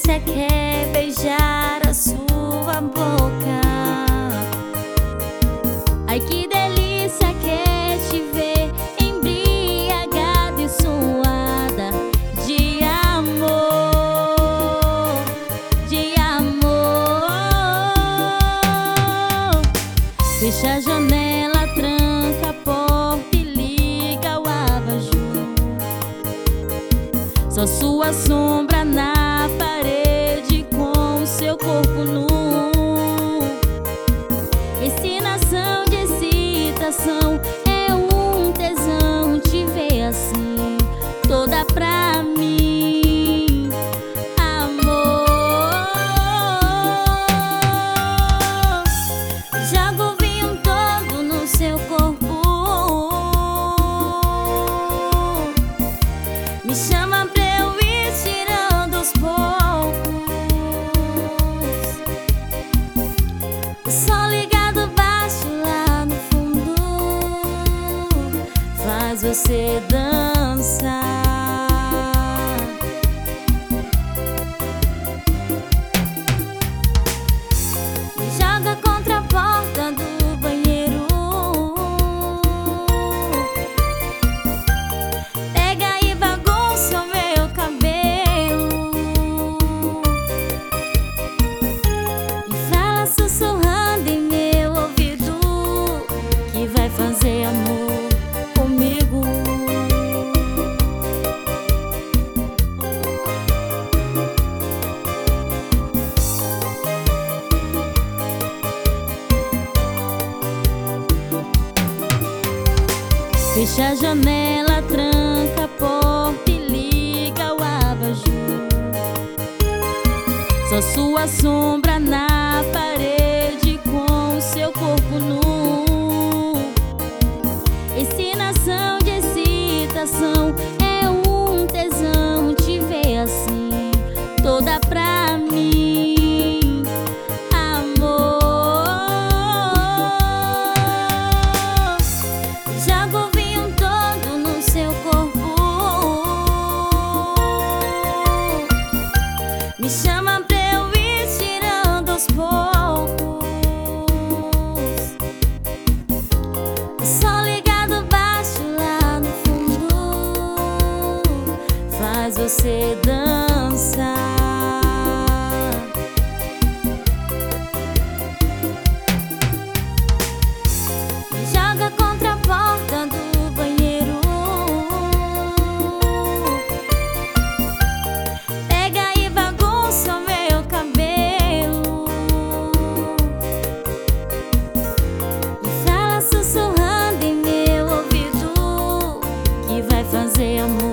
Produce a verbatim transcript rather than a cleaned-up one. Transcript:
delícia que é beijar a sua boca. Ai, que delícia que é te ver embriagada e suada de amor, de amor. Fecha a janela, tranca a porta e liga o abajur. Só sua sombra na parede com seu corpo nu. Ensinação de excitação, é um tesão te ver assim, toda pra mim, amor. Joga o vinho todo no seu corpo, me chama pra eu ir tirando aos poucos. O sol ligado baixo lá no fundo faz você dançar. Me joga contra a porta do banheiro, pega e bagunça o meu cabelo e fala sussurrando em meu ouvido que vai fazer amor comigo. Fecha a janela, tranca a porta e liga o abajur. Só sua sombra na parede com seu corpo nu. Ensinação de excitação, é um tesão te ver assim, toda pra mim, amor. Joga o vinho todo no seu corpo, me chama pra eu ir tirando aos poucos. O sol ligado baixo lá no fundo faz você dançar. Me joga contra a porta do banheiro, pega e bagunça o meu cabelo e fala sussurrando em meu ouvido que vai fazer amor